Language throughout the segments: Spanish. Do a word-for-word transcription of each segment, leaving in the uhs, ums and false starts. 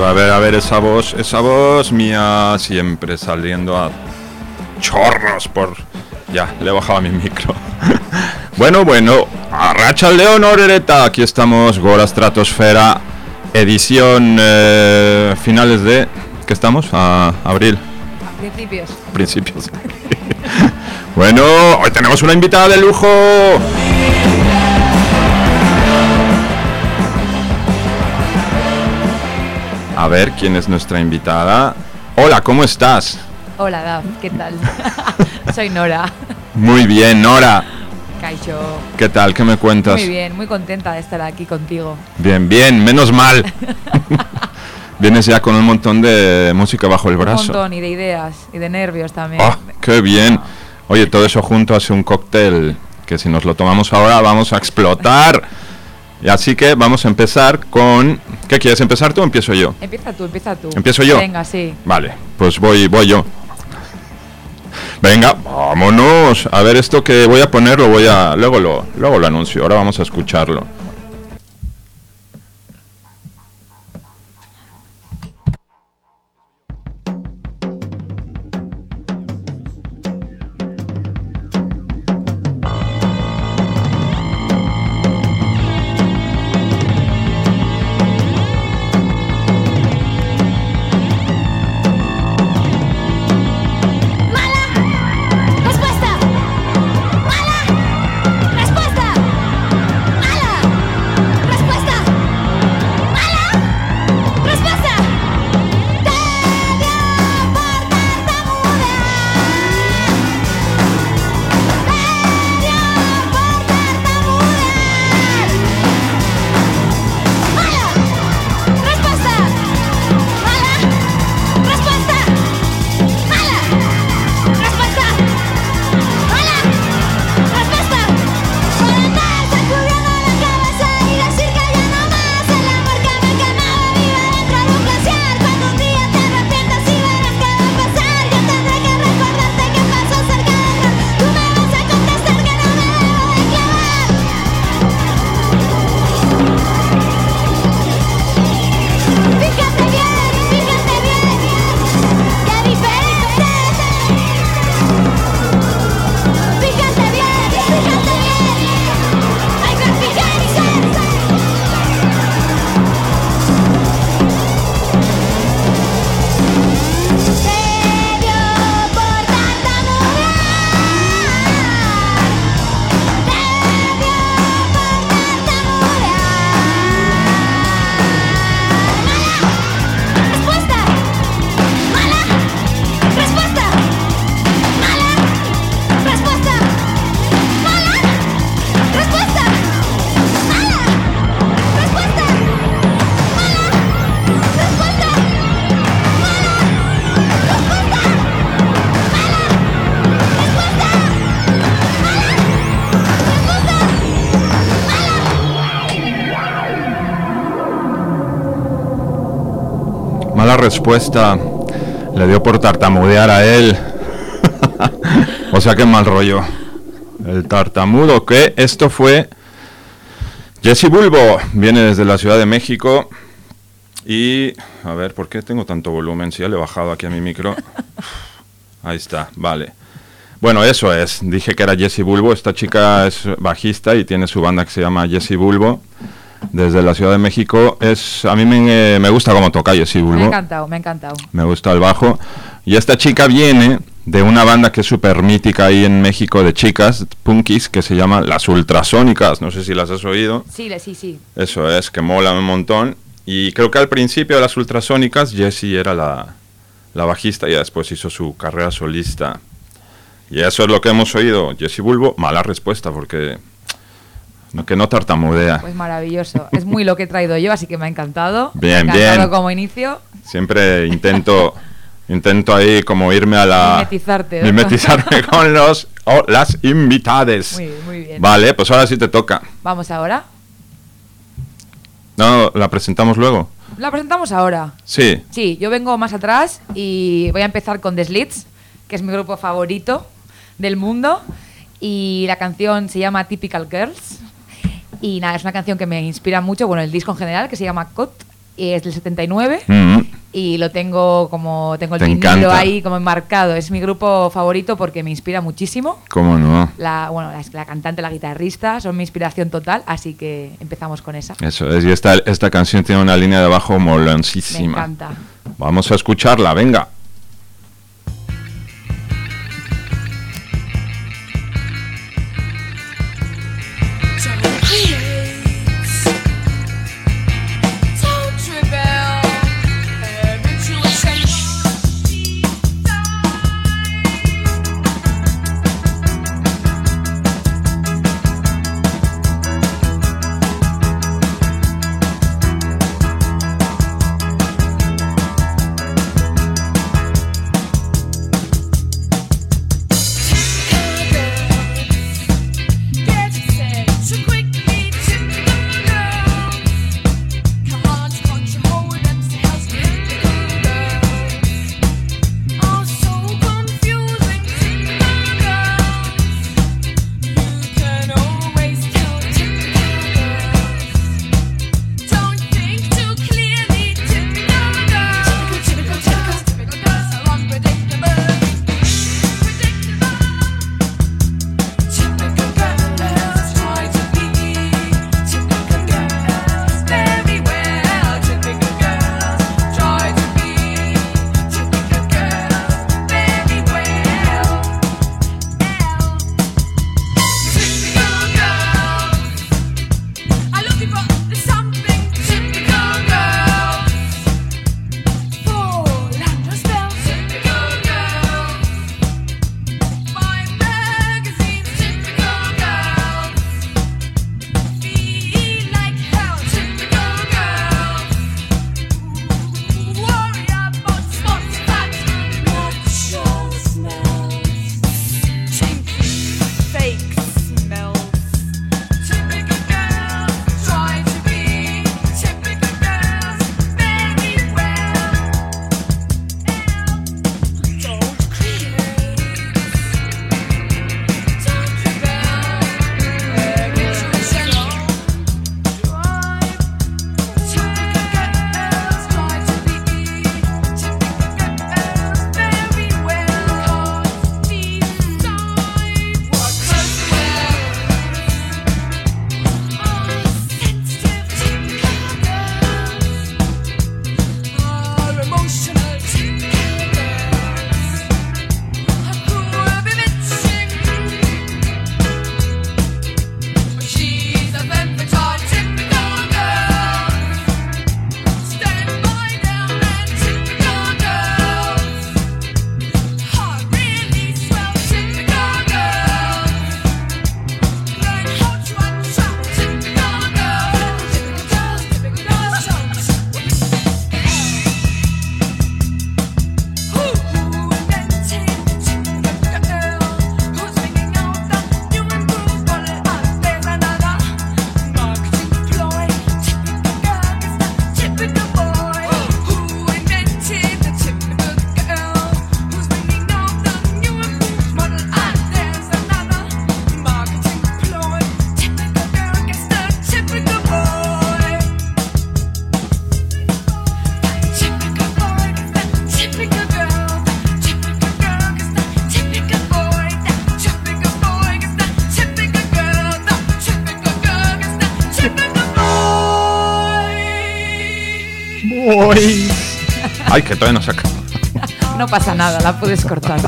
a ver, a ver, esa voz, esa voz mía siempre saliendo a chorros por... Ya, le he bajado a mi micro. Bueno, bueno, arratsaldeon horereta, aquí estamos, Gora Stratosfera, edición eh, finales de... ¿Qué estamos? A abril. Principios. Principios. Bueno, hoy tenemos una invitada de lujo. A ver, ¿quién es nuestra invitada? Hola, ¿cómo estás? Hola, Gav, ¿qué tal? Soy Nora. Muy bien, Nora. Caixo. ¿Qué tal? ¿Qué me cuentas? Muy bien, muy contenta de estar aquí contigo. Bien, bien, menos mal. Vienes ya con un montón de música bajo el brazo. Un montón, y de ideas, y de nervios también. ¡Ah, oh, qué bien! Oye, todo eso junto hace un cóctel que si nos lo tomamos ahora vamos a explotar. Y así que vamos a empezar con... ¿Qué quieres, empezar tú o empiezo yo? Empieza tú, empieza tú. ¿Empiezo yo? Venga, sí. Vale, pues voy, voy yo. Venga, vámonos. A ver, esto que voy a poner lo voy a... Luego lo, luego lo anuncio, ahora vamos a escucharlo. La respuesta le dio por tartamudear a él. O sea, qué mal rollo. El tartamudo, que esto fue Jesse Bulbo, viene desde la Ciudad de México. Y a ver, ¿por qué tengo tanto volumen? Si ya le he bajado aquí a mi micro. Ahí está, vale. Bueno, eso es, dije que era Jesse Bulbo. Esta chica es bajista y tiene su banda que se llama Jesse Bulbo, desde la Ciudad de México. Es a mí me, me gusta cómo toca Jesse Bulbo. Me ha encantado, me ha encantado. Me gusta el bajo. Y esta chica viene de una banda que es súper mítica ahí en México de chicas, punkis, que se llama Las Ultrasónicas. No sé si las has oído. Sí, sí, sí. Eso es, que mola un montón. Y creo que al principio de Las Ultrasónicas Jessie era la, la bajista y después hizo su carrera solista. Y eso es lo que hemos oído. Jesse Bulbo, mala respuesta porque... No, que no tartamudea. Pues maravilloso. Es muy lo que he traído yo, así que me ha encantado. Bien, me ha encantado bien. Como inicio. Siempre intento intento ahí como irme a la... Mimetizarte, ¿no? Mimetizarme con los o las invitades. Muy, muy bien. Vale, pues ahora sí te toca. ¿Vamos ahora? No, ¿la presentamos luego? ¿La presentamos ahora? Sí. Sí, yo vengo más atrás y voy a empezar con The Slits, que es mi grupo favorito del mundo. Y la canción se llama Typical Girls. Y nada, es una canción que me inspira mucho, bueno, el disco en general, que se llama Cut. y es del setenta y nueve. Mm. Y lo tengo como tengo el Te vinilo encanta. ahí como enmarcado. Es mi grupo favorito porque me inspira muchísimo. ¿Cómo no? La, bueno, la, la cantante, la guitarrista son mi inspiración total, así que empezamos con esa. Eso es, y esta, esta canción tiene una línea de bajo Me moloncísima. encanta. Vamos a escucharla, venga. Boys. Ay, que todavía no se acaba. No pasa nada, la puedes cortar.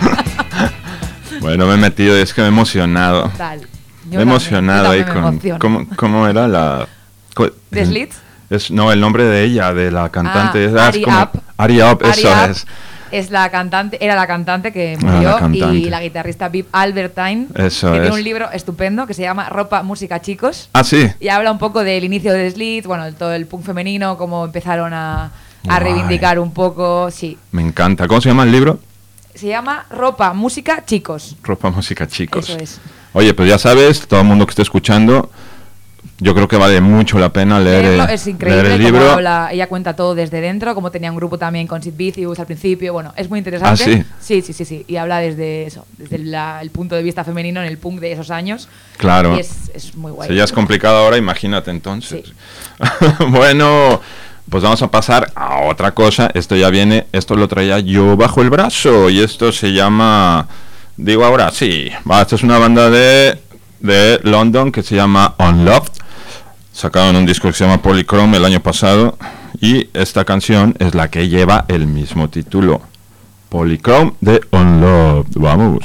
Bueno, me he metido y es que me he emocionado. Tal. Me he emocionado ahí con... emociono. ¿cómo, ¿Cómo era la...? ¿The Slits? Es, no, el nombre de ella, de la cantante. Ah, es, Ari es como, Up. Ari Up, Ari eso Up es. Es la cantante, era la cantante que Ah, murió, la cantante. y la guitarrista Viv Albertine, Eso que es. tiene un libro estupendo que se llama Ropa, Música, Chicos. Ah, sí. Y habla un poco del inicio de The Slits, bueno, todo el punk femenino, cómo empezaron a, a Guay. reivindicar un poco, sí. Me encanta. ¿Cómo se llama el libro? Se llama Ropa, Música, Chicos. Ropa, música, chicos. Eso es. Oye, pues ya sabes, todo el mundo que esté escuchando, yo creo que vale mucho la pena leer, Leerlo eh, es increíble, leer el cómo libro. habla, ella cuenta todo desde dentro, como tenía un grupo también con Sid Vicious al principio, bueno, es muy interesante. ¿Ah, sí? Sí, sí, sí, sí, y habla desde eso, desde la- el punto de vista femenino en el punk de esos años. Claro. Y es, es muy guay. Si ya es complicado ahora, imagínate entonces. Sí. Bueno, pues vamos a pasar a otra cosa. Esto ya viene, esto lo traía yo bajo el brazo y esto se llama, digo ahora, sí, va, esto es una banda de, de London que se llama Unloved. Sacaron un disco que se llama Polychrome el año pasado y esta canción es la que lleva el mismo título, Polychrome de Unloved. Vamos.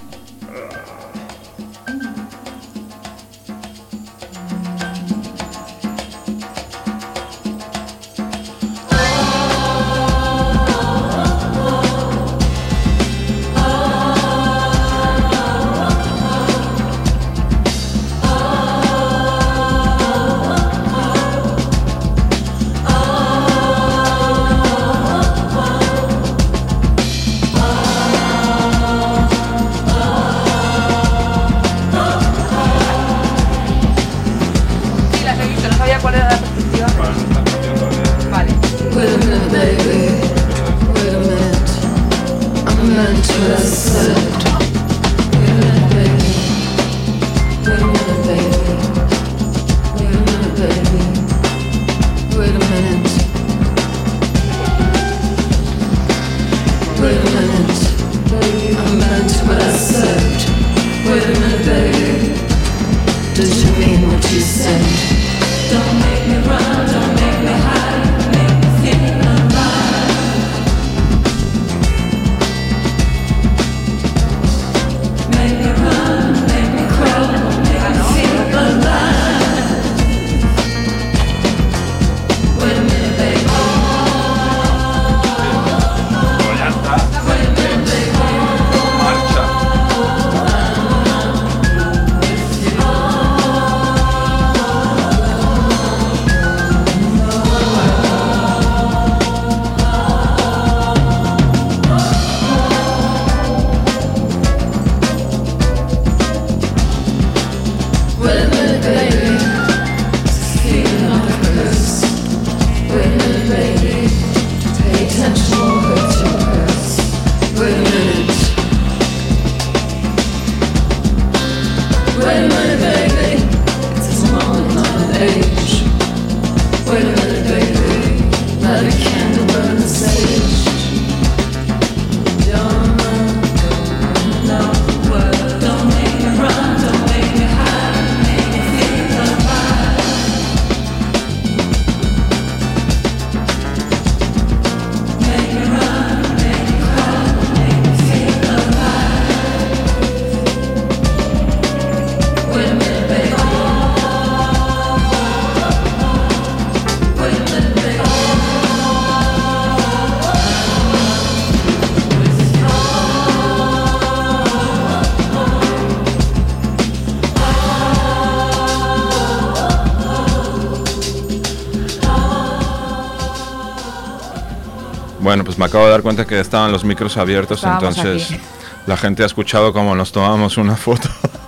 Bueno, pues me acabo de dar cuenta que estaban los micros abiertos, Estábamos entonces aquí. La gente ha escuchado cómo nos tomamos una foto.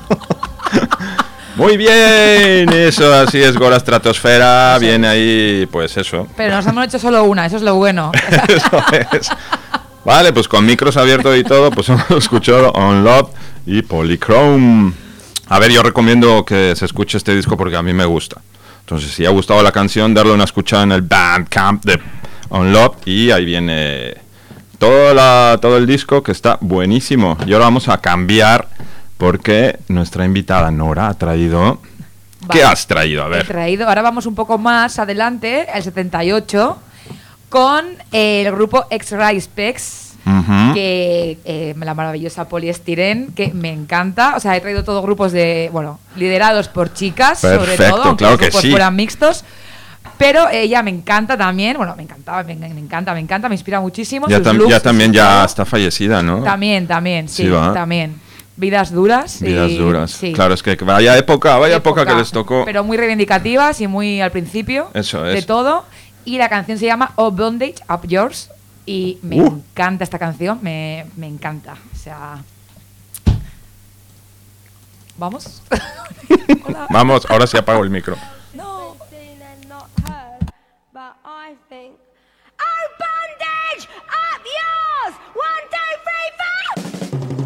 Muy bien, eso así es, Gora Estratosfera, sí. Viene ahí, pues eso. Pero nos hemos hecho solo una, eso es lo bueno. Eso es. Vale, pues con micros abiertos y todo, pues hemos escuchado Unloved y Polychrome. A ver, yo recomiendo que se escuche este disco porque a mí me gusta. Entonces, si ha gustado la canción, darle una escuchada en el Bandcamp de Unloved y ahí viene todo, la, todo el disco que está buenísimo. Y ahora vamos a cambiar porque nuestra invitada Nora ha traído... Vale. ¿Qué has traído? A ver. He traído, ahora vamos un poco más adelante, el setenta y ocho, con el grupo X-Ray Specs, uh-huh. que eh, la maravillosa Polyestiren, que me encanta. O sea, he traído todos grupos de, bueno, liderados por chicas, Perfecto, sobre todo, aunque claro los grupos que sí. fueran mixtos. Pero ella me encanta también, bueno, me encantaba, me, me encanta, me encanta, me inspira muchísimo. Ya, sus tam- looks, ya también ya todo. está fallecida, ¿no? También, también, sí, Sí, va. también. Vidas duras. Vidas y, duras. Sí. Claro, es que vaya época, vaya época, época que les tocó. Pero muy reivindicativas y muy al principio. Eso es. De todo. Y la canción se llama Oh Bondage, Up Yours. Y me Uh. encanta esta canción, me, me encanta. O sea... ¿Vamos? Hola. Vamos, ahora sí apago el micro. No. I think, oh bondage, up yours! One, two, three, four!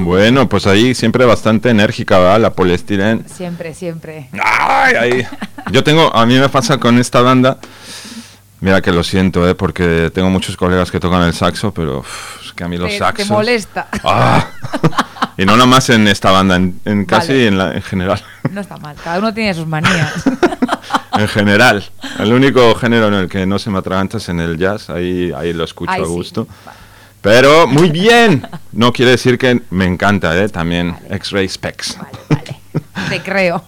Bueno, pues ahí siempre bastante enérgica, ¿verdad? La Polyestyrene. Siempre, siempre. ¡Ay, ay! Yo tengo, a mí me pasa con esta banda, mira que lo siento, ¿eh? Porque tengo muchos colegas que tocan el saxo, pero uf, es que a mí los Te, saxos... te molesta. ¡Ah! Y no nada más en esta banda, en, en casi Vale. en, la, en general. No está mal, cada uno tiene sus manías. En general. El único género en el que no se me atraganta es en el jazz, ahí, ahí lo escucho Ay, a sí. gusto. Vale. Pero muy bien. No quiere decir que me encanta, ¿eh? También Vale. X-Ray Specs. Vale, vale. Te creo.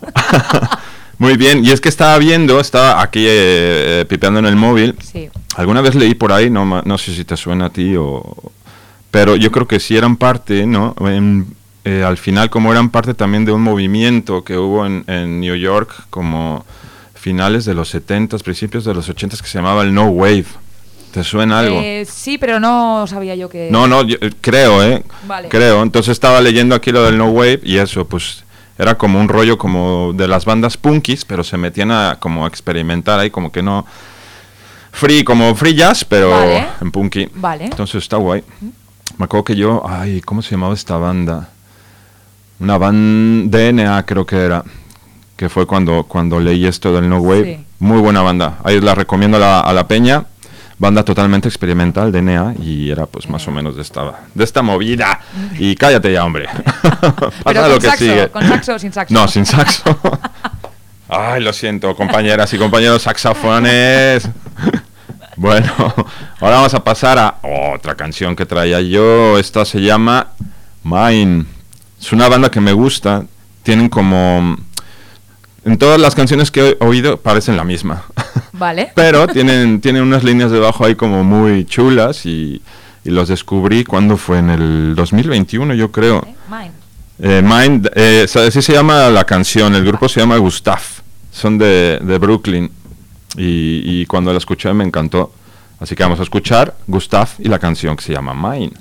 Muy bien. Y es que estaba viendo, estaba aquí eh, eh, pipeando en el móvil. Sí. Alguna vez leí por ahí, no, ma- no sé si te suena a ti o... Pero yo creo que sí eran parte, ¿no? En- eh, al final, como eran parte también de un movimiento que hubo en, en New York, como finales de los setentas, principios de los ochentas, que se llamaba el No Wave. ¿Te suena algo? Eh, sí, pero no sabía yo que... No, no, yo, eh, creo, ¿eh? Vale. Creo. Entonces estaba leyendo aquí lo del No Wave y eso, pues era como un rollo como de las bandas punkis, pero se metían a como a experimentar ahí, como que no... Free, como free jazz, pero Vale. en punky. Vale. Entonces está guay. Me acuerdo que yo... Ay, ¿cómo se llamaba esta banda? Una banda... D N A creo que era. Que fue cuando, cuando leí esto del No Wave. Sí. Muy buena banda. Ahí la recomiendo a la, a la peña. Banda totalmente experimental, D N A, y era pues más o menos de esta, de esta movida. Y cállate ya, hombre. Pasa Pero lo con que saxo, sigue. con saxo o sin saxo. No, sin saxo. Ay, lo siento, compañeras y compañeros saxofones. Bueno, ahora vamos a pasar a otra canción que traía yo. Esta se llama Mine. Es una banda que me gusta. Tienen como... En todas las canciones que he oído parecen la misma. Vale. Pero tienen, tienen unas líneas de bajo ahí como muy chulas y, y los descubrí cuando fue en el dos mil veintiuno, yo creo. Mine. Eh, Mind, eh, así se llama la canción, el grupo se llama Gustav, son de, de Brooklyn y, y cuando la escuché me encantó. Así que vamos a escuchar Gustav y la canción que se llama Mine.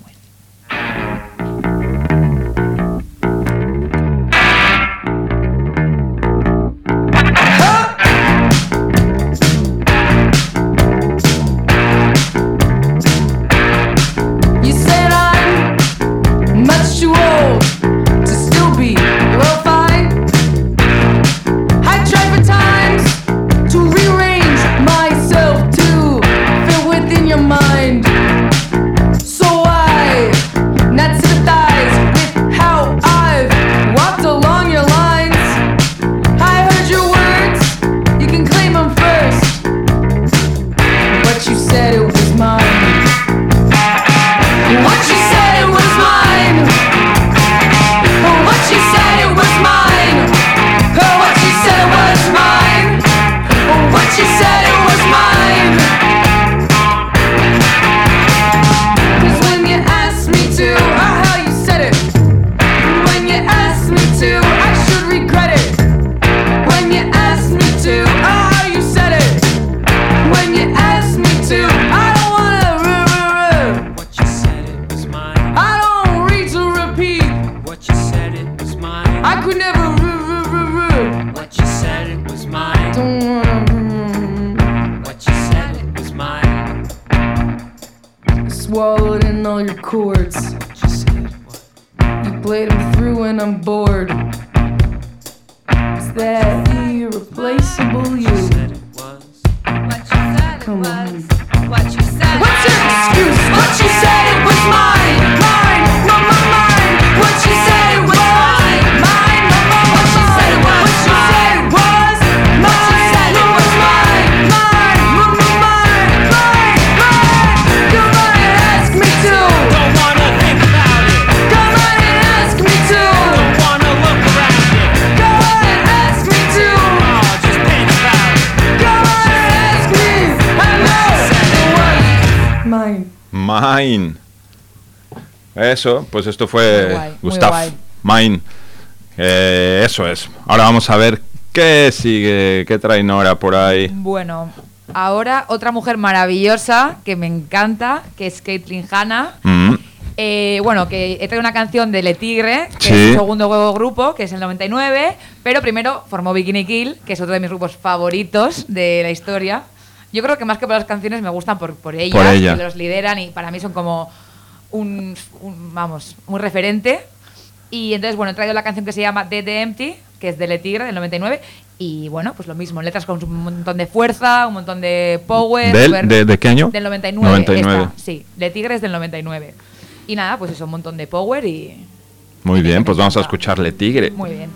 You said I'm much too old to still be well fine. I tried for times to rearrange myself to fit within your mind. So I not sympathize with how I've walked along your lines. I heard your words, you can claim them first, but you said it was mine. What you said it was mine. Oh, what you said it was mine. Oh, what you said it was mine. Oh, what you said it was mine. 'Cause when you asked me to, or how you said it. When you asked me to, I should regret it. When you asked me to, or how you said it. When you asked me to, I don't wanna ruh-ruh-ruh. What you said it was mine. I don't read to repeat. What you said it was mine. I could never ruh-ruh-ruh-ruh. What you said it was mine. Don't wanna What you said it was mine. ruh-ruh. Swallowed in all your chords. What you said what? You played them through and I'm bored. Is that irreplaceable What you? you said it was. What you said it Come was. on. What you said. What's your excuse? What you said it was mine, mine, mine, mine, mine. What you said it was mine, mine, mine, mine. What you said it was mine. What you said it was mine. What you said it was mine, mine, mine, mine, mine, mine. Come on and ask me to. Don't wanna think about it. Come on and ask me to. Don't wanna look around it. Go on and ask me to. Oh, just think about it. Go on and ask me. I know it was mine. Mine. Eso, pues esto fue Muy guay, muy Gustav. guay. Mine. Eh, eso es. Ahora vamos a ver qué sigue, qué trae Nora por ahí. Bueno, ahora otra mujer maravillosa que me encanta, que es Caitlyn Hanna. Mm. Eh, bueno, que he traído una canción de Le Tigre, que Sí. es su segundo grupo, que es el noventa y nueve, pero primero formó Bikini Kill, que es otro de mis grupos favoritos de la historia. Yo creo que más que por las canciones me gustan por, por ellas, Por ella. que los lideran y para mí son como un, un, vamos, un referente. Y entonces, bueno, he traído la canción que se llama Dead Empty, que es de Le Tigre, del noventa y nueve. Y bueno, pues lo mismo, letras con un montón de fuerza, un montón de power. ¿Del- super- de, ¿De qué año? Del noventa y nueve. noventa y nueve. Esta, sí, Le Tigre es del noventa y nueve. Y nada, pues eso, un montón de power y... Muy bien, pues vamos a encanta. escucharle Tigre. Muy bien.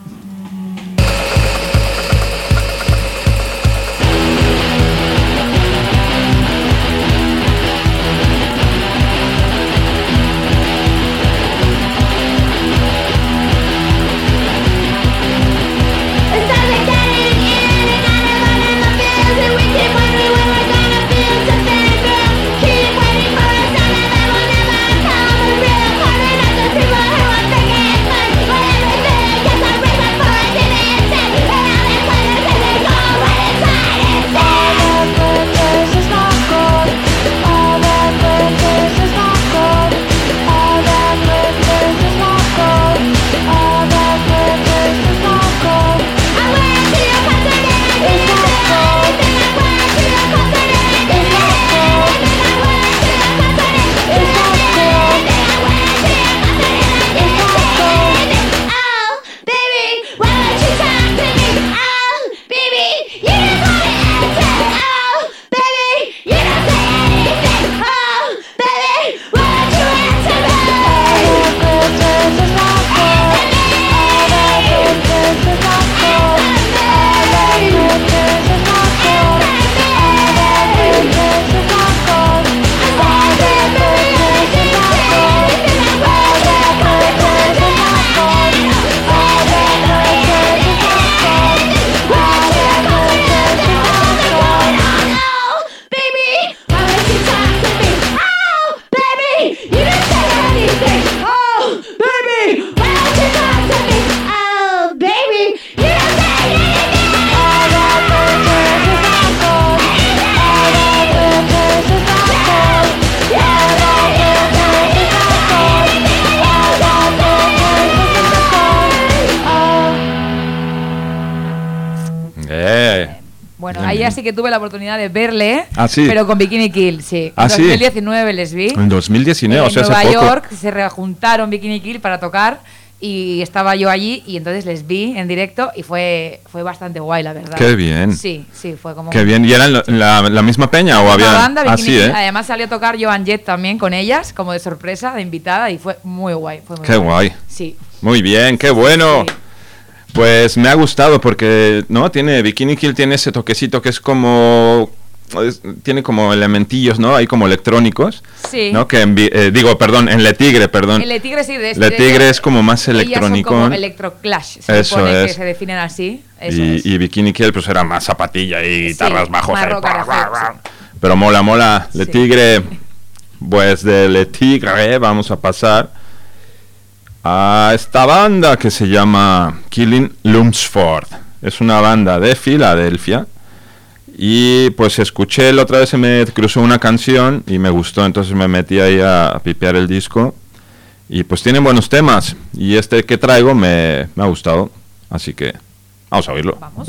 It started getting in and out of all in the fields, and we keep wondering when we're gonna feel something, girl. Keep waiting for a sign that will never come. A real carving of the people who are thinking fun. But everything gets a reason for it in the instant. And all these letters and they go right inside instead. All that glitters is not gold. All that glitters is not gold. All that glitters is not gold. All that glitters is not gold. I went to your concert and I did not gold. Then I went to your concert and I did not gold. Then I went to your concert and I did not gold. Then I went to your concert and I did not gold. Oh, baby, why don't you talk to me? Oh, baby, you just want to answer. Oh, baby, you don't say anything. Oh, baby, why don't you answer me? All that glitters is not gold. All that glitters is not gold. All that glitters is not gold. All that glitters is not gold. All that glitters is not gold. All that glitters is not gold. All that glitters is not gold. All that glitters is not gold. Oh, baby, why don't you talk to me? Oh, baby, you didn't say anything. Oh, baby, why don't you talk to me? Oh, baby, you didn't say anything. All that glitters is not gold. All that glitters is not gold. All that glitters is not gold. All that glitters is not gold. Oh. Eh. Bueno, Bien, ahí bien. así que tuve la oportunidad de verle, Ah, sí. pero con Bikini Kill, sí. Ah, en sí. dos mil diecinueve les vi. En dos mil diecinueve, en o sea, hace Nueva poco. York se rejuntaron Bikini Kill para tocar y estaba yo allí y entonces les vi en directo y fue, fue bastante guay, la verdad. Qué bien. Sí, sí, fue como... Qué bien. ¿Y eran la, la- la misma peña o Una había...? banda, Ah, Bikini sí, Kill. ¿eh? Además salió a tocar Joan Jett también con ellas, como de sorpresa, de invitada, y fue muy guay. Fue muy Qué guay. Sí. Muy bien, qué bueno. Sí. Pues me ha gustado porque, ¿no? Tiene, Bikini Kill tiene ese toquecito que es como... es- tiene como elementillos, ¿no? Ahí como electrónicos. Sí. ¿No? Que en vi- eh, digo, perdón, en Le Tigre, perdón. El Le Tigre sí, de este. Le de Tigre hecho, es como más ellas son electrónico. como Electroclash, se Eso supone que es. se definen así. Eso Y, es. y Bikini Kill pues era más zapatilla y guitarras Sí, bajos. más ahí, rock guau, and guau, roll, guau. sí. Pero mola, mola. Le Sí. Tigre, pues de Le Tigre vamos a pasar a esta banda que se llama Killing Lumsford. Es una banda de Filadelfia. Y pues escuché la otra vez, se me cruzó una canción y me gustó, entonces me metí ahí a, a pipear el disco. Y pues tienen buenos temas. Y este que traigo me, me ha gustado. Así que vamos a oírlo. Vamos.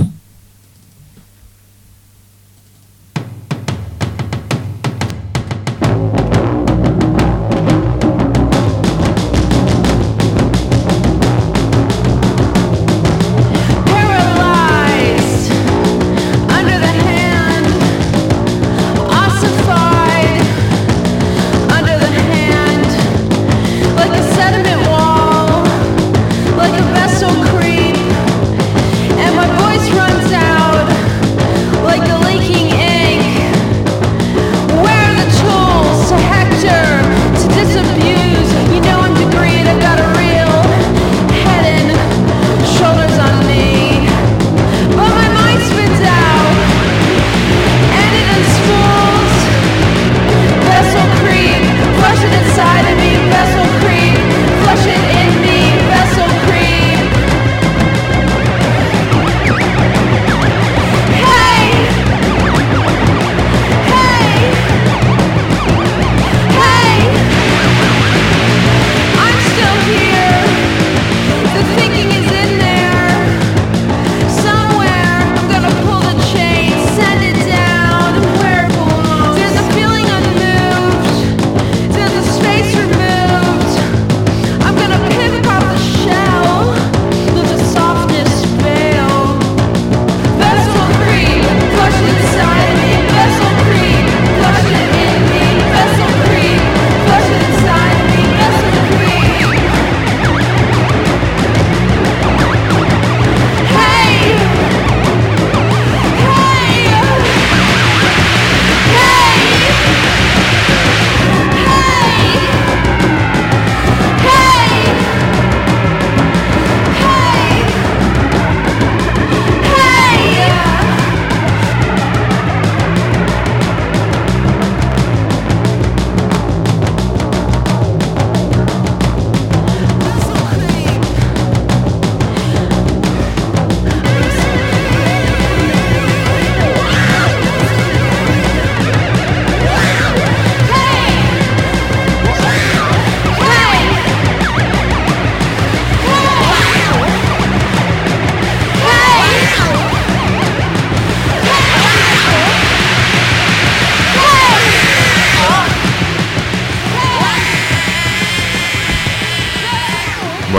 Paralyzed under the hand, ossified under the hand, like a sediment wall, like a vessel creep, and my voice runs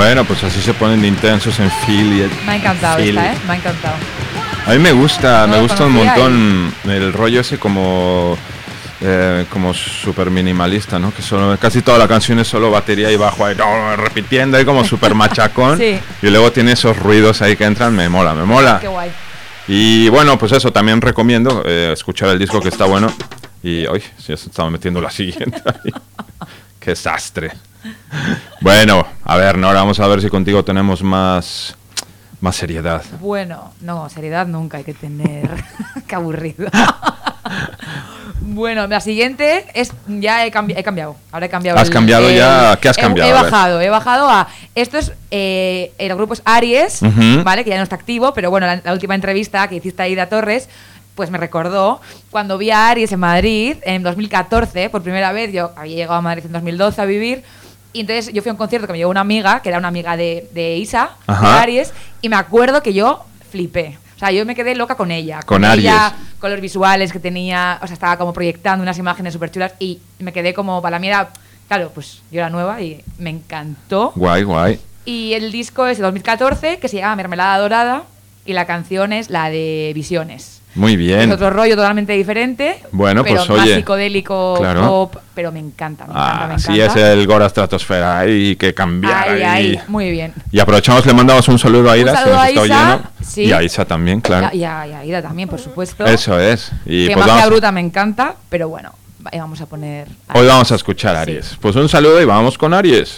Bueno, pues así se ponen de intensos en Philly. Me ha encantado Philly. esta, ¿eh? Me ha encantado. A mí me gusta, No me lo gusta un conocía montón el rollo ese como eh, como súper minimalista, ¿no? Que solo, casi toda la canción es solo batería y bajo ahí, no, repitiendo ahí como súper machacón. Sí. Y luego tiene esos ruidos ahí que entran, me mola, me mola. Qué guay. Y bueno, pues eso, también recomiendo eh, escuchar el disco que está bueno. Y hoy ya se estaba metiendo la siguiente ahí. Qué desastre. Bueno, a ver, Nora, vamos a ver si contigo tenemos más, más seriedad. Bueno, no, seriedad nunca hay que tener. Qué aburrido. Bueno, la siguiente es. Ya he, cambi- he cambiado. Ahora he cambiado. ¿Has cambiado ya? ¿Qué has he- cambiado? He, A ver. bajado, he bajado a. Esto es. Eh, el grupo es Aries, Ujú. ¿vale? Que ya no está activo, pero bueno, la, la última entrevista que hiciste a Ida Torres, pues me recordó cuando vi a Aries en Madrid en dos mil catorce, por primera vez. Yo había llegado a Madrid en dos mil doce a vivir. Y entonces yo fui a un concierto que me llevó una amiga, que era una amiga de, de Isa, Ajá. de Aries, y me acuerdo que yo flipé. O sea, yo me quedé loca con ella. Con ella, Aries. con los visuales que tenía, o sea, estaba como proyectando unas imágenes súper chulas y me quedé como, para mí era, claro, pues yo era nueva y me encantó. Guay, guay. Y el disco es de dos mil catorce, que se llama Mermelada Dorada, y la canción es la de Visiones. Muy bien. Es otro rollo totalmente diferente, Bueno, pero pues, más oye, psicodélico, claro. pop, pero me encanta, me encanta, Ah, me así encanta. es el Gora Stratosfera ahí que cambiar Ahí, ahí. ahí, muy bien. Y aprovechamos, le mandamos un saludo a Un Ida, si saludo nos a está Isa, oyendo. sí. Y a Isa también, claro. Y a, y a Ida también, por supuesto. Eso es. Y que pues Magia vamos, Bruta me encanta, pero bueno, ahí vamos a poner... hoy vamos a escuchar a Aries. Sí. Pues un saludo y vamos con Aries.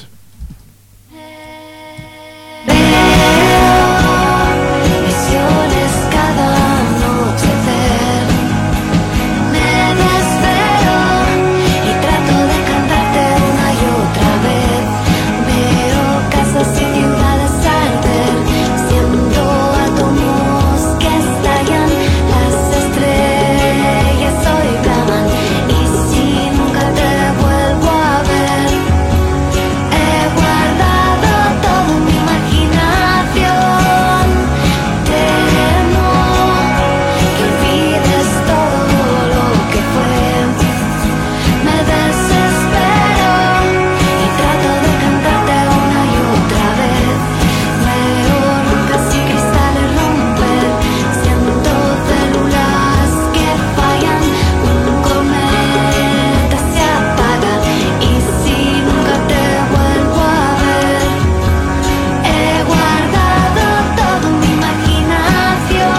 Visiones cada anochecer. Me desvelo y trato de cantarte una y otra vez. Veo casas y ciudades arder, siendo átomos que estallan. Las estrellas hoy braman y si nunca te vuelvo a ver, he guardado toda mi imaginación. Temo que olvides todo lo que fue. Me desespero y trato de cantarte una y otra vez. Veo rocas y cristales romper, siento células que fallan. Un cometa se apaga y si nunca te vuelvo a ver, he guardado toda mi imaginación.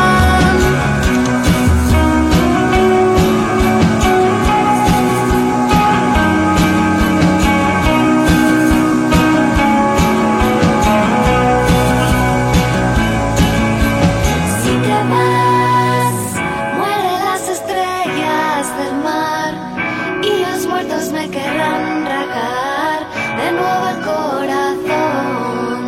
Si te vas, mueren las estrellas del mar y los muertos me querrán rajar de nuevo el corazón.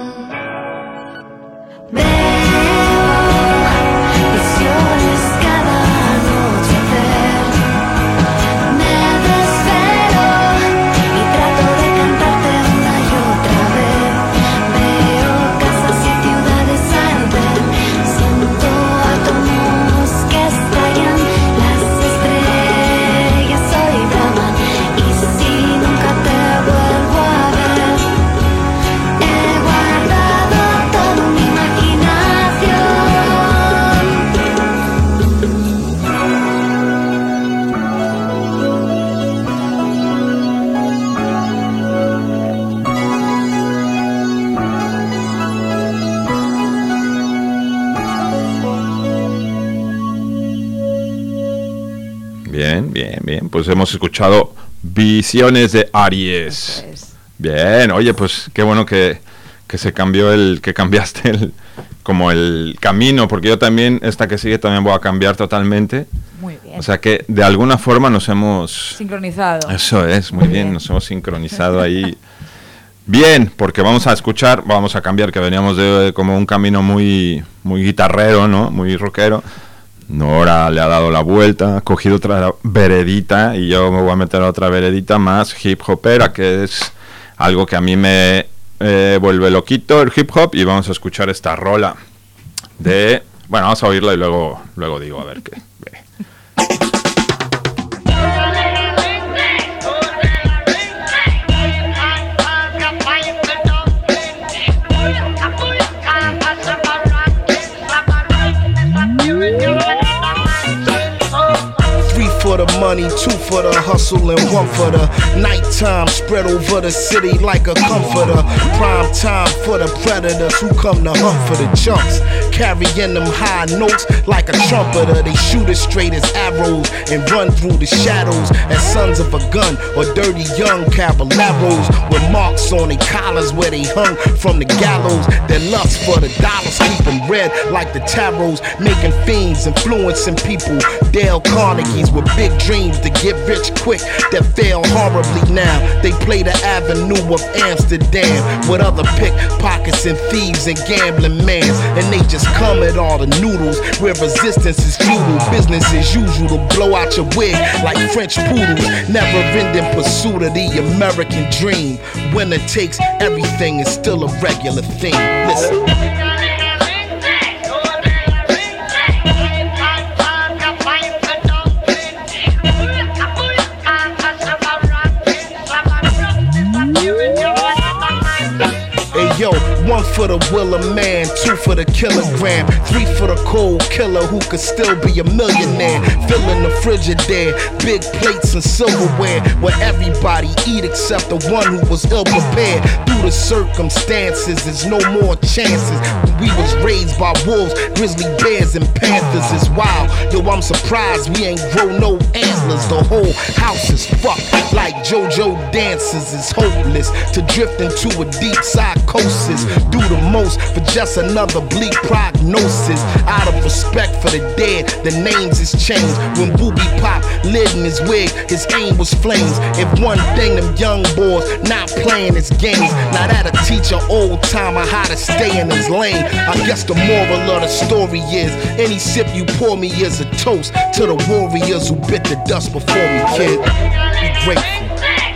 Veo visiones cada anochecer. Me desvelo y trato de cantarte una y otra vez. Veo casas y ciudades arder, siento átomos que estallan. Las estrellas hoy braman y si nunca te vuelvo a ver, he guardado toda mi imaginación. Bien, bien, bien. Pues hemos escuchado Visiones de Aries. Eso es. Bien, oye, pues qué bueno que, que se cambió el, que cambiaste el, como el camino, porque yo también, esta que sigue también voy a cambiar totalmente. Muy bien. O sea que de alguna forma nos hemos... Sincronizado. Eso es, muy Muy bien, bien. nos hemos sincronizado ahí. Bien, porque vamos a escuchar, vamos a cambiar, que veníamos de como un camino muy, muy guitarrero, ¿no? Muy rockero. Nora le ha dado la vuelta, ha cogido otra veredita y yo me voy a meter a otra veredita más hip hopera, que es algo que a mí me eh, vuelve loquito, el hip hop, y vamos a escuchar esta rola de... Bueno, vamos a oírla y luego, luego digo a ver qué. Thank you. the money, two for the hustle, and one for the nighttime. Spread over the city like a comforter. Prime time for the predators who come to hunt for the chunks. Carrying them high notes like a trumpeter. They shoot as straight as arrows and run through the shadows as sons of a gun or dirty young caballeros with marks on their collars where they hung from the gallows. Their lust for the dollars keep them red like the tarots, making fiends, influencing people. Dale Carnegie's with big dreams to get rich quick that fail horribly now. They play the avenue of Amsterdam with other pickpockets and thieves and gambling mans, and they just come at all the noodles where resistance is futile. Business as usual to blow out your wig like French poodles. Never ending pursuit of the American dream. Winner takes everything is still a regular thing. Listen. Yo, one for the Willer man, two for the kilogram, three for the cold killer who could still be a millionaire. Filling the Frigidaire, big plates and silverware, where everybody eat except the one who was ill prepared. Due to circumstances, there's no more chances. We was raised by wolves, grizzly bears, and panthers. It's wild, yo, I'm surprised we ain't grow no antlers. The whole house is fucked like JoJo dances. It's hopeless to drift into a deep psychosis. Do the most for just another bleak prognosis. Out of respect for the dead, the names is changed. When Booby Pop lit in his wig, his aim was flames. If one thing them young boys not playing his games, now that'll teach an old timer how to stay in his lane. I guess the moral of the story is any sip you pour me is a toast to the warriors who bit the dust before me, kid. Be grateful.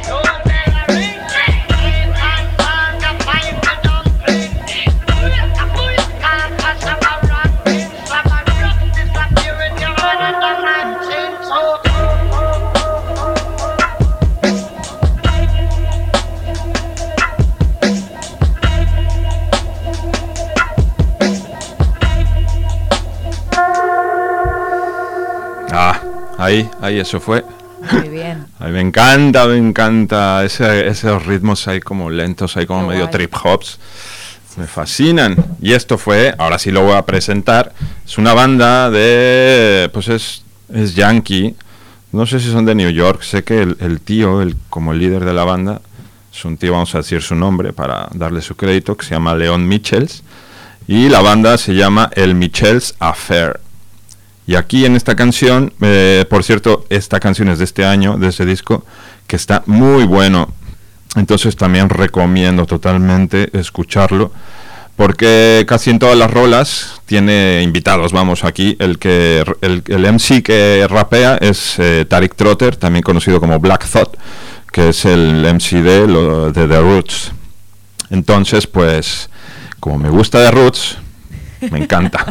Ahí, ahí, eso fue. Muy bien. Ay, me encanta, me encanta ese, esos ritmos ahí como lentos, ahí como Qué medio guay. trip hops. Me fascinan. Y esto fue, ahora sí lo voy a presentar, es una banda de, pues es, es yankee. No sé si son de New York, sé que el, el tío, el, como el líder de la banda, es un tío, vamos a decir su nombre para darle su crédito, que se llama Leon Michels. Y la banda se llama El Michels Affair. Y aquí en esta canción, eh, por cierto, esta canción es de este año, de ese disco, que está muy bueno. Entonces también recomiendo totalmente escucharlo, porque casi en todas las rolas tiene invitados. Vamos, aquí el que el, el M C que rapea es eh, Tariq Trotter, también conocido como Black Thought, que es el M C de, lo, de The Roots. Entonces, pues, como me gusta The Roots, me encanta.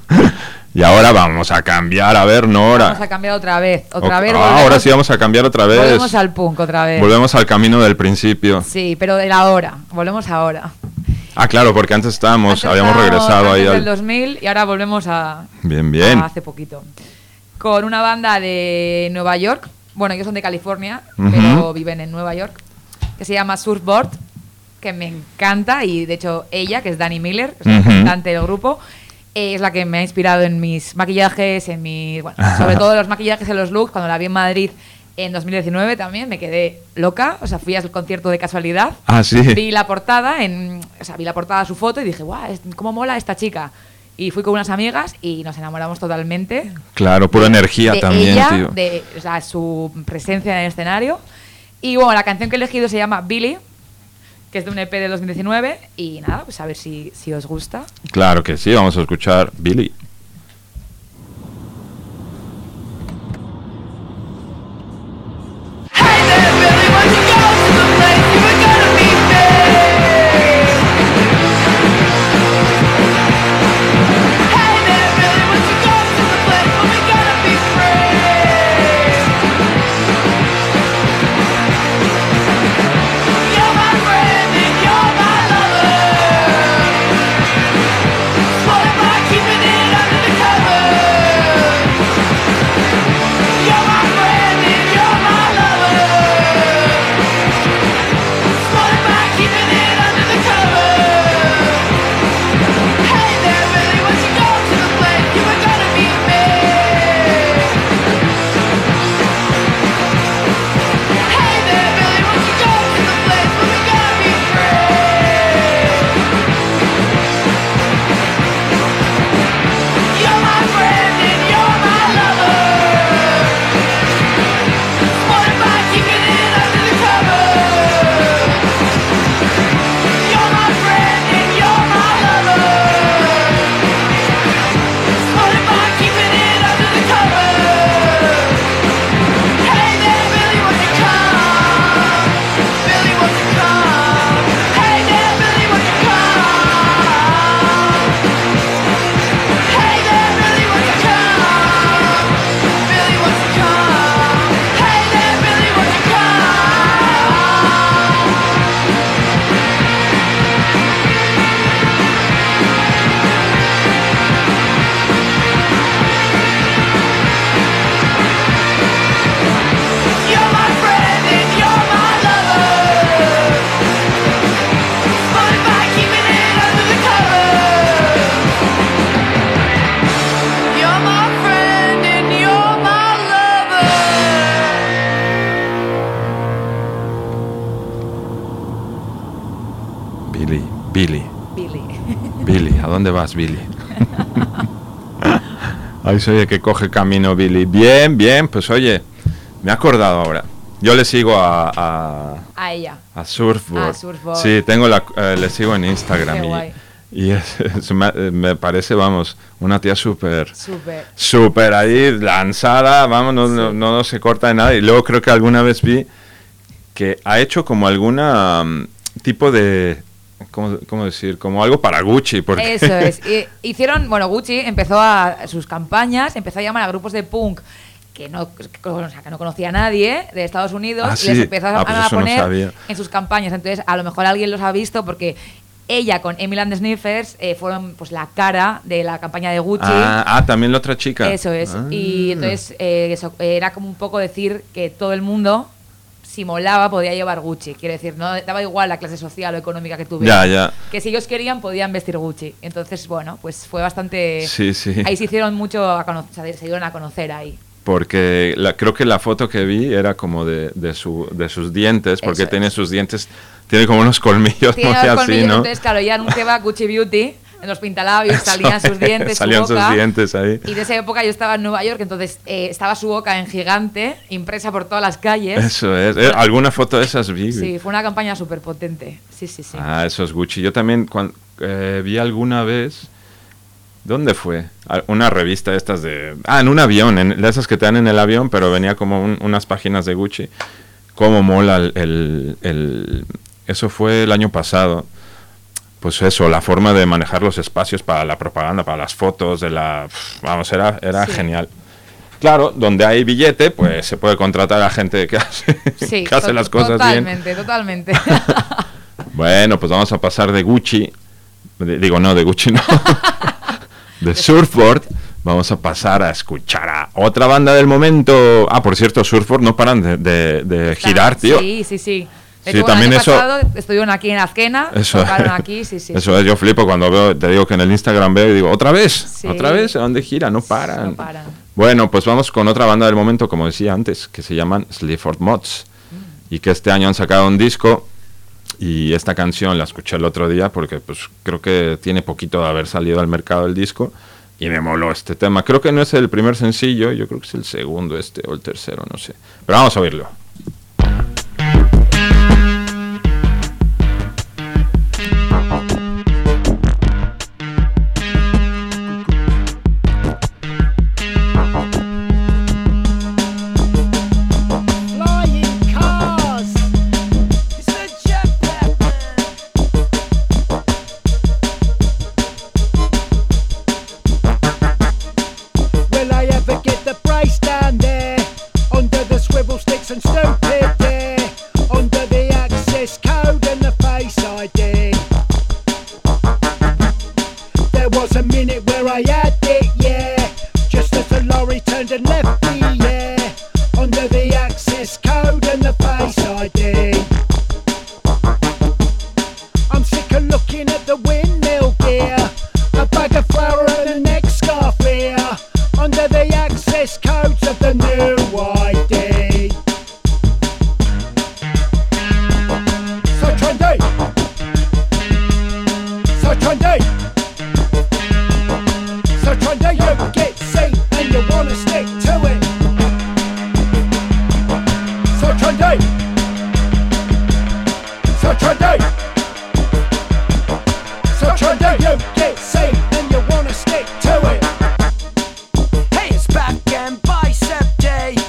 Y ahora vamos a cambiar, a ver, Nora. Vamos a cambiar otra vez. Otra Ok, vez ah, volvemos- ahora sí vamos a cambiar otra vez. Volvemos al punk otra vez. Volvemos al camino del principio. Sí, pero de la hora. Volvemos ahora. Ah, claro, porque antes estábamos, Antes habíamos estábamos regresado ahí antes al... del dos mil y ahora volvemos a, Bien, bien. a hace poquito. Con una banda de Nueva York. Bueno, ellos son de California, Ujú. pero viven en Nueva York. Que se llama Surfboard, que me encanta. Y de hecho, ella, que es Dani Miller, que es la Ujú. cantante del grupo, eh, es la que me ha inspirado en mis maquillajes, en mis. Bueno, sobre todo los maquillajes en los looks. Cuando la vi en Madrid en dos mil diecinueve también me quedé loca. O sea, fui al concierto de casualidad. Ah, sí. Vi la portada, en, o sea, vi la portada, su foto y dije, guau, es- cómo mola esta chica. Y fui con unas amigas y nos enamoramos totalmente. Claro, pura energía de también, ella, tío. de o sea, su presencia en el escenario. Y bueno, la canción que he elegido se llama Billy, que es de un E P de dos mil diecinueve. Y nada, pues a ver si, si os gusta. Claro que sí, vamos a escuchar Billy. Keeping it Billy. Billy. Billy, ¿a dónde vas, Billy? Ahí se oye que coge camino Billy. Bien, bien, pues oye, me he acordado ahora. Yo le sigo a... A, A ella. a Surfboard. A Surfboard. Sí, tengo la, eh, le sigo en Instagram. Qué y guay. y es- es- me, me parece, vamos, una tía súper... Súper. Súper ahí lanzada, vamos, no, no, no se corta de nada. Y luego creo que alguna vez vi que ha hecho como alguna um, tipo de... ¿Cómo, cómo decir? Como algo para Gucci. Porque Eso es. Y hicieron, bueno, Gucci empezó a sus campañas, empezó a llamar a grupos de punk que no, que, o sea, que no conocía a nadie de Estados Unidos Ah, y sí. les empezó a, Ah, pues a eso no poner sabía. en sus campañas. Entonces, a lo mejor alguien los ha visto porque ella con Emily and the Sniffers eh, fueron pues la cara de la campaña de Gucci. Ah, ah, también la otra chica. Eso es. Ah. Y entonces eh, eso, era como un poco decir que todo el mundo, si molaba, podía llevar Gucci. Quiero decir, no daba igual la clase social o económica que tuviera. Ya, ya. Que si ellos querían, podían vestir Gucci. Entonces, bueno, pues fue bastante... Sí, sí. Ahí se hicieron mucho, a cono- o sea, se dieron a conocer ahí. Porque la, creo que la foto que vi era como de, de, su, de sus dientes, porque Eso tiene es. sus dientes, tiene como unos colmillos Tiene muy los así, colmillos, ¿no? entonces, claro, ella anunciaba Gucci Beauty, en los pintalabios salían sus dientes, Salían su boca. sus dientes ahí. Y de esa época yo estaba en Nueva York, entonces eh, estaba su boca en gigante, impresa por todas las calles. Eso es. Eh, ¿Alguna foto de esas vi? Sí, fue una campaña súper potente. Sí, sí, sí. Ah, eso es Gucci. Yo también cuan- eh, vi alguna vez... ¿Dónde fue? Ah, una revista de estas de... Ah, en un avión, en, de esas que te dan en el avión, pero venía como un- unas páginas de Gucci. Cómo mola el, el- el- Eso fue el año pasado. Pues eso, la forma de manejar los espacios para la propaganda, para las fotos, de la... Vamos, era, era Sí. genial. Claro, donde hay billete, pues se puede contratar a gente que hace, Sí, que hace to- las cosas bien. totalmente, totalmente. Bueno, pues vamos a pasar de Gucci, de- digo no, de Gucci no, de Surfboard, vamos a pasar a escuchar a otra banda del momento. Ah, por cierto, Surfboard no paran de, de- de girar, tío. Sí, sí, sí. De Sí, hecho, también el año eso- pasado estuvieron aquí en Azquena, Eso, tocaron aquí, sí, sí. eso es, yo flipo cuando veo, te digo que en el Instagram veo y digo, ¿otra vez? Sí. ¿Otra vez? ¿A dónde gira? No paran. No paran. Bueno, pues vamos con otra banda del momento, como decía antes, que se llaman Sleaford Mods, y que este año han sacado un disco, y esta canción la escuché el otro día porque pues creo que tiene poquito de haber salido al mercado el disco, y me moló este tema. Creo que no es el primer sencillo, yo creo que es el segundo este, o el tercero, no sé. Pero vamos a oírlo. Flying cars. It's a jetpack, Will I ever get the price down there? Under the swivel sticks and stupid there. Under the access code and the face I D. There was a minute where I had it, yeah. Just as the lorry turned and left me, yeah. Under the access code and the face I D. I'm sick of looking at the windmill gear. A bag of flour and a neck scarf here. Under the access codes of the new I D. So trendy. So trendy. So trendy, you get seen and you wanna stick to it. So trendy. So trendy. So trendy, you get seen and you wanna stick to it. Hey, it's back and bicep day.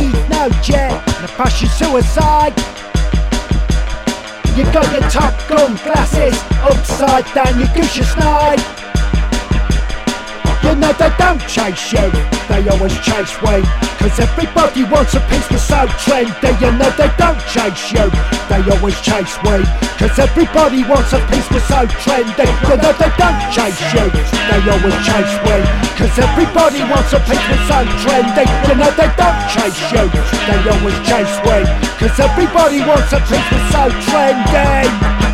need no jet to pass your suicide. You got your Top Gun glasses upside down, you goose your snide. You know they don't chase you, they always chase we. Cause everybody wants a piece, we're so trendy. You know they don't chase you, they always chase we. Cause everybody wants a piece, we're so trendy. You know they don't chase you, they always chase we. Cause everybody wants a piece, we're so trendy. You know they don't chase you, they always chase we. Cause everybody wants a piece, we're so trendy.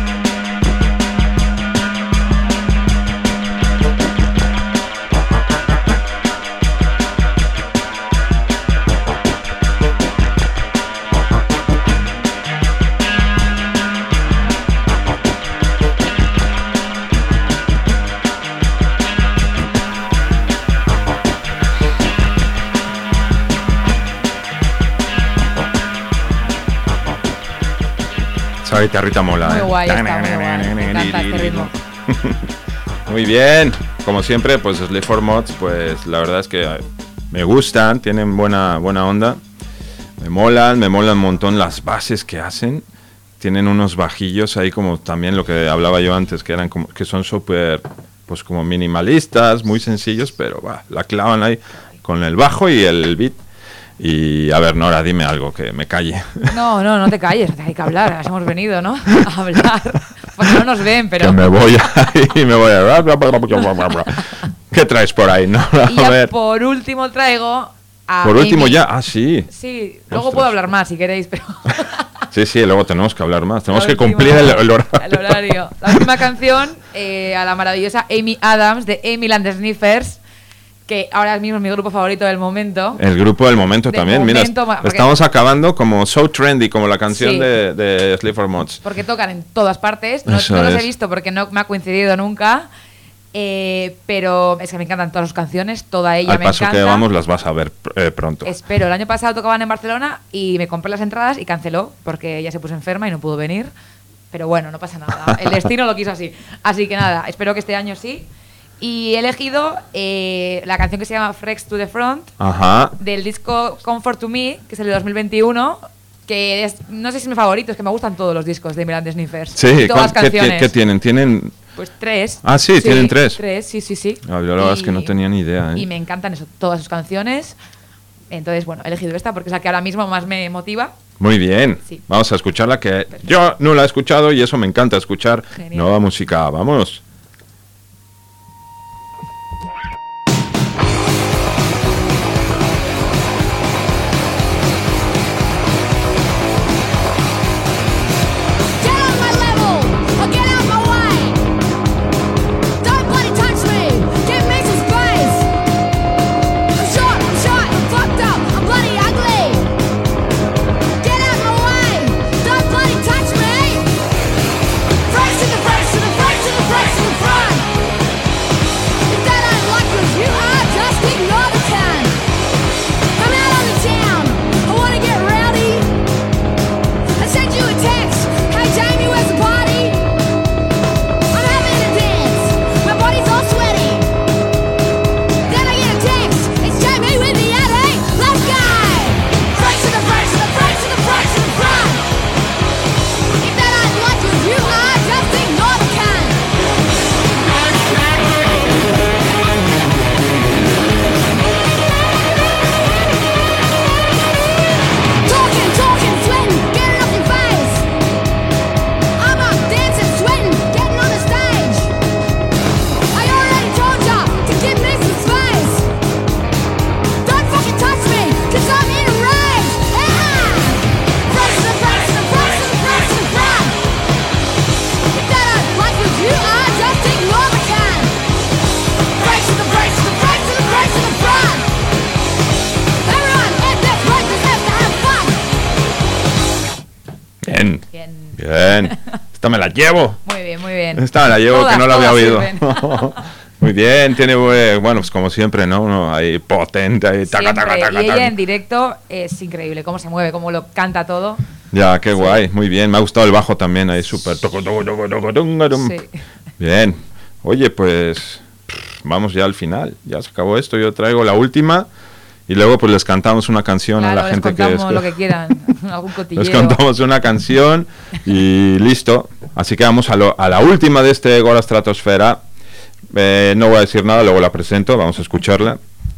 Esa guitarrita mola, Muy ¿eh? guay, está muy guay. Me encanta este ritmo. Muy bien, como siempre, pues Sleep for Mods, pues la verdad es que me gustan, tienen buena, buena onda, me molan, me molan un montón las bases que hacen, tienen unos bajillos ahí como también lo que hablaba yo antes, que eran como, que son súper, pues como minimalistas, muy sencillos, pero va, la clavan ahí con el bajo y el beat. Y a ver, Nora, dime algo, que me calle. No, no, no te calles, hay que hablar, así hemos venido, ¿no? A hablar, porque no nos ven, pero... Que me voy ahí, me voy a... ¿Qué traes por ahí, Nora? Y A ya ver. por último traigo a Por último Amy. ya, ah, sí. Sí, luego Ostras. puedo hablar más si queréis, pero... Sí, sí, luego tenemos que hablar más, tenemos La que última- cumplir el, el horario. el horario. La última canción, eh, a la maravillosa Amy Adams, de Amy and the Sniffers, que ahora mismo es mi grupo favorito del momento. El grupo del momento Del también, momento, mira, ma- porque- estamos acabando como So Trendy, como la canción Sí. de, de Sleep for Mods. Porque tocan en todas partes. No, Eso no los es. he visto porque no me ha coincidido nunca. Eh, pero es que me encantan todas sus canciones, toda ella Al me paso encanta. que vamos las vas a ver eh, pronto. Espero, el año pasado tocaban en Barcelona y me compré las entradas y canceló porque ella se puso enferma y no pudo venir. Pero bueno, no pasa nada. El destino lo quiso así. Así que nada, espero que este año sí. Y he elegido eh, la canción que se llama Frex to the Front Ajá. del disco Comfort to Me, que es el de dos mil veintiuno. Que es, no sé si es mi favorito, es que me gustan todos los discos de Miranda Sniffers. Sí, todas las ¿cuál- ¿qué, ti- canciones. qué tienen? Tienen... Pues tres. Ah, sí, tienen tres. Tres, sí, sí, sí. Ah, yo la verdad es que no tenía ni idea, ¿eh? Y me encantan eso, todas sus canciones. Entonces, bueno, he elegido esta porque es la que ahora mismo más me motiva. Muy bien, Sí. vamos a escucharla, que yo no la he escuchado y eso me encanta escuchar. Genial. Nueva música, vamos. Get on my level, or get out my way. Don't bloody touch me, give me some space. I'm short, I'm short, I'm fucked up, I'm bloody ugly. Get out my way, don't bloody touch me. Fresh to the fresh to the fresh to the fresh to the front. If that ain't like you, you are, just ignore the town. I'm out on the town, I wanna get rowdy. I send you a text. Hey Jamie, where's the party? I'm having a dance. My body's all sweaty. Then I get a text. It's Jamie with the Addy. Let's go. Fresh to the fresh to the fresh to the fresh to the front. If that ain't like you, you are, just ignore the cunt. Talking, talking, sweating, getting off your face. I'm up dancing, sweating, getting on the stage. I already told ya to give me some space. Don't fucking touch me, cause I'm in a rage. Ah! Fresh to the fresh to the fresh to the fresh to the front. If that ain't like what you are, just ignore the can. Fresh to the fresh to the fresh to the fresh to the front. Everyone in this place deserves to have fun. Bien, Bien. bien. Esta me la llevo. Muy bien, muy bien. Esta me la llevo, Todas, que no la había todas oído. sirven. Muy bien, tiene, eh, bueno, pues como siempre, ¿no? Uno ahí potente, ahí, taca, taca, Siempre. taca, Y ella taca. en directo es increíble, cómo se mueve, cómo lo canta todo. Ya, qué guay, muy bien. Me ha gustado el bajo también ahí, súper. toco, toco, toco, toco, tungarum. Sí. Bien. Oye, pues pff, vamos ya al final. Ya se acabó esto. Yo traigo la última y luego pues les cantamos una canción Claro, a la les gente que contamos esco- lo que quieran, algún cotilleo. les cantamos una canción y listo. Así que vamos a, lo- a la última de este Gora Stratosfera. Eh, no voy a decir nada, luego la presento, vamos a escucharla.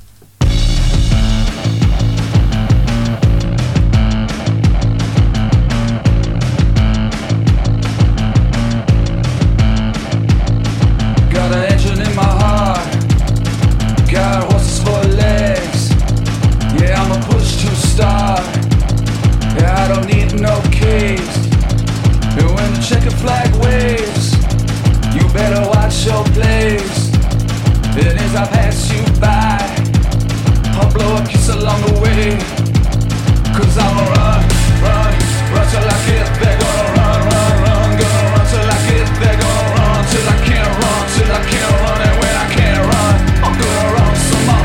Got an engine in my heart. Got horses for legs. Yeah, I'm a push to start. Yeah, I don't need no keys. And when the checkered flag waves, you better watch your place. And as I pass you by, I'll blow a kiss along the way. Cause I'ma run, run, run till I get there. Gonna run, run, run, gonna run till I get there. Gonna run till I can't run, till I can't run. And when I can't run, I'm gonna run some more.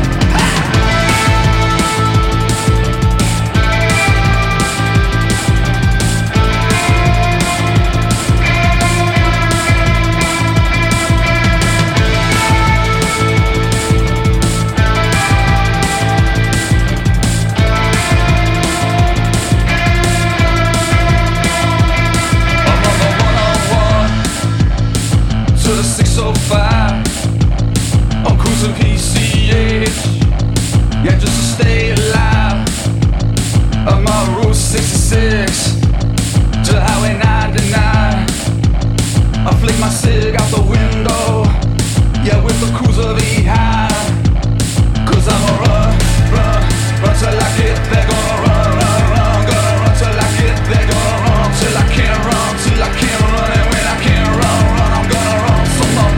I'm on the one oh one to the six oh five. I'm cruising P C H, yeah, just to stay alive. I'm on Route sixty-six to Highway ninety-nine. I flick my cig out the window, yeah, with the cruiser behind. Cause I'ma run, run, run till I get there. Gonna run, run, run, gonna run till I get there. Gonna run till I can't run, till I can't run. And when I can't run, run, I'm gonna run some more.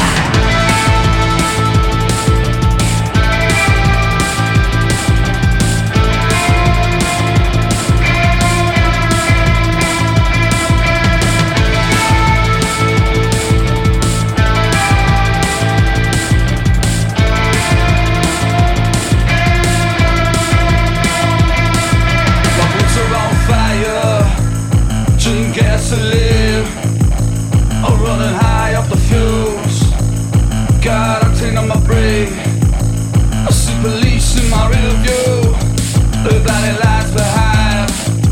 My boots are on fire, drink gas to live. I'm running high off the fuels. Got octane on my brake. I see police in my rear view. The blinding lights behind.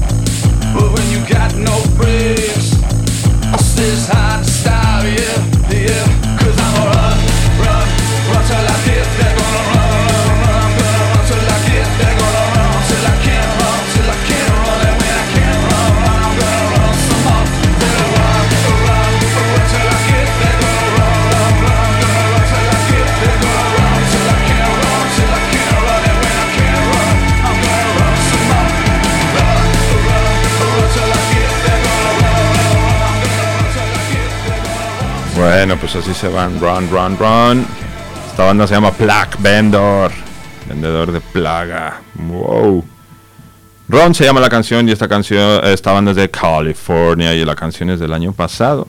But when you got no brakes, I say it's hard to stop, yeah, yeah. Cause I'ma run, run, run till I get there. Gonna run, run, run, gonna run till I get there. Gonna run till I can't run, till I can't run. And when I can't run, run, I'm gonna run some more. Gonna run, run, run till I get there. Gonna run, run, run, gonna run till I get there. Gonna run till I can't run, till I can't run. And when I can't run, I'm gonna run some more. Run, run, run till I get there. Gonna run, run, run, gonna run till I get there. Gonna run. Bueno, pues así se van, run, run, run. Esta banda se llama Plague Vendor, vendedor de plaga. Wow. Ron se llama la canción y esta canción, esta banda es de California y la canción es del año pasado.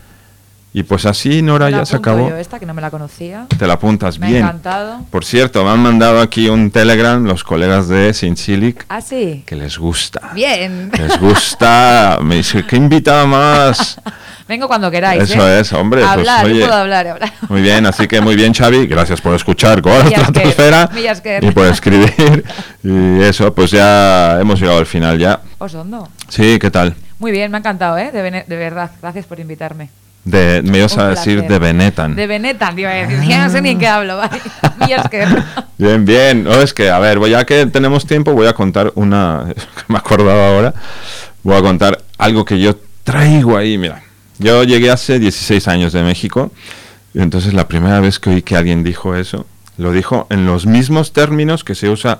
Y pues así, Nora, Me la ya se apunto acabó. yo esta, que no me la conocía. Te la apuntas Me ha bien. encantado. Por cierto, me han mandado aquí un Telegram los colegas de Sin Silic Ah, sí. que les gusta. Bien. Les gusta. Me dice, ¿qué invitaba más? Vengo cuando queráis. Eso ¿eh? es, hombre, pues, Hablar, yo oye. puedo hablar, hablar. Muy bien, así que muy bien, Xavi. Gracias por escuchar Gora Millasker, Stratosfera Millasker. y por escribir. Y eso, pues ya hemos llegado al final ya. Osondo. Sí, ¿qué tal? Muy bien, me ha encantado, ¿eh? De, vene- de verdad, gracias por invitarme. De, me ibas Un a decir placer. de Benetan. De Benetan, tío, ya no sé ni en qué hablo, ¿vale? Millasker. Bien, bien. No, es que, a ver, ya que tenemos tiempo, voy a contar una. Que me he acordado ahora. Voy a contar algo que yo traigo ahí. Mira, yo llegué hace dieciséis años de México. Y entonces, la primera vez que oí que alguien dijo eso, lo dijo en los mismos términos que se usa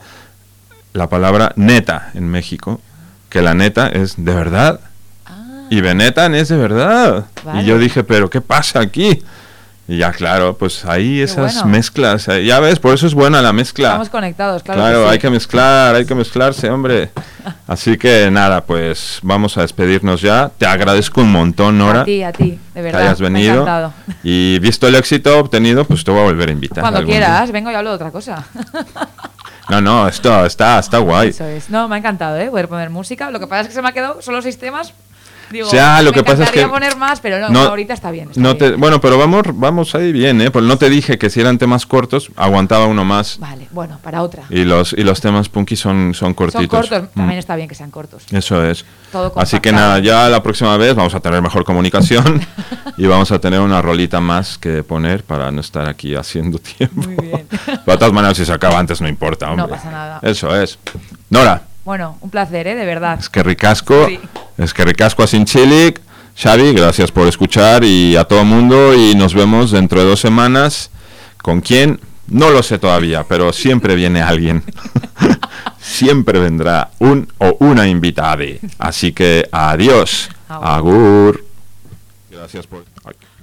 la palabra neta en México. Que la neta es de verdad. Y Benetan es de verdad. Vale. Y yo dije, ¿pero qué pasa aquí? Y ya, claro, pues ahí esas bueno. mezclas. eh, Ya ves, por eso es buena la mezcla. Estamos conectados, claro. Claro, que sí. hay que mezclar, hay que mezclarse, hombre. Así que nada, pues vamos a despedirnos ya. Te agradezco un montón, Nora, A ti, a ti, de que verdad. hayas Me ha venido. encantado. Y visto el éxito obtenido, pues te voy a volver a invitar. Cuando algún quieras, día. vengo y hablo de otra cosa. No, no, esto está, está guay. Eso es. No, me ha encantado, ¿eh? Poder poner música. Lo que pasa es que se me ha quedado solo seis temas. Digo, Ya, lo me que pasa es que encantaría poner más, pero no, no- ahorita está bien. está No bien. te, bueno, pero vamos, vamos ahí bien, ¿eh? Pues no te dije que si eran temas cortos, aguantaba uno más. Vale, bueno, para otra. Y los, y los temas punky son, son Son cortitos. cortos, Mm. también está bien que sean cortos. Eso es. Todo Así que compactado. nada, ya la próxima vez vamos a tener mejor comunicación y vamos a tener una rolita más que poner para no estar aquí haciendo tiempo. Muy bien. De todas maneras, si se acaba antes no importa, hombre. No pasa nada. Eso es. Nora, Bueno, un placer, ¿eh? De verdad. es que ricasco, Sí. es que ricasco a Sinchilic. Xavi, gracias por escuchar y a todo el mundo y nos vemos dentro de dos semanas. ¿Con quién? No lo sé todavía, pero siempre viene alguien. Siempre vendrá un o una invitada. Así que adiós. Agur. Agur. Gracias por... Ay.